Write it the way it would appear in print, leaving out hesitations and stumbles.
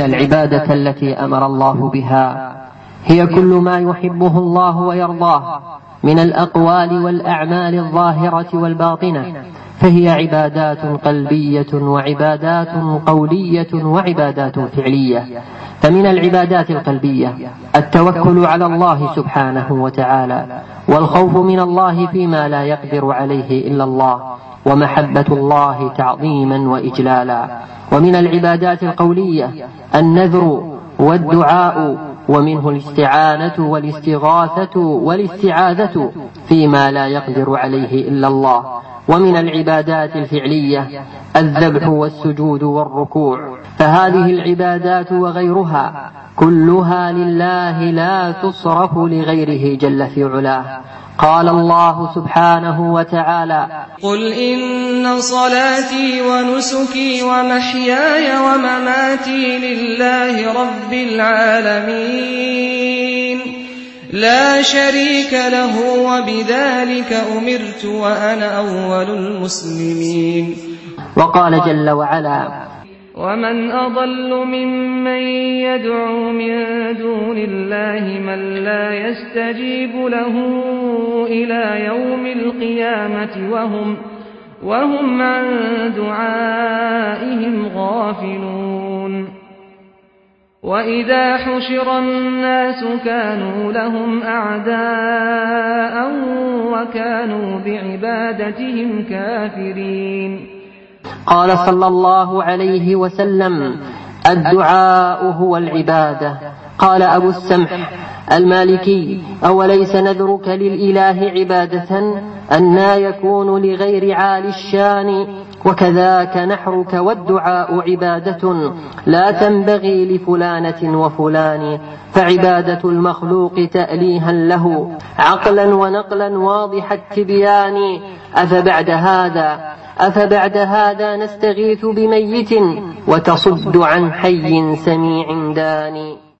إن العبادة التي أمر الله بها هي كل ما يحبه الله ويرضاه من الأقوال والأعمال الظاهرة والباطنة، فهي عبادات قلبية وعبادات قولية وعبادات فعلية. فمن العبادات القلبية التوكل على الله سبحانه وتعالى، والخوف من الله فيما لا يقدر عليه إلا الله، ومحبة الله تعظيما وإجلالا. ومن العبادات القولية النذر والدعاء، ومنه الاستعانة والاستغاثة والاستعاذة فيما لا يقدر عليه إلا الله. ومن العبادات الفعلية الذبح والسجود والركوع، فهذه العبادات وغيرها كلها لله لا تصرف لغيره جل في علاه. قال الله سبحانه وتعالى: قل إن صلاتي ونسكي ومحياي ومماتي لله رب العالمين لا شريك له وبذلك أمرت وأنا أول المسلمين. وقال جل وعلا: ومن أضل ممن يدعو من دون الله من لا يستجيب له إلى يوم القيامة وهم عن دعائهم غافلون. وإذا حشر الناس كانوا لهم أعداء وكانوا بعبادتهم كافرين. قال صلى الله عليه وسلم: الدعاء هو العبادة. قال أبو السمح المالكي: أوليس نذرك للإله عبادة أنى يكون لغير عالي الشان؟ وكذاك نحرك والدعاء عبادة لا تنبغي لفلانة وفلان، فعبادة المخلوق تأليها له عقلا ونقلا واضح التبيان. أفبعد هذا نستغيث بميت وتصد عن حي سميع داني.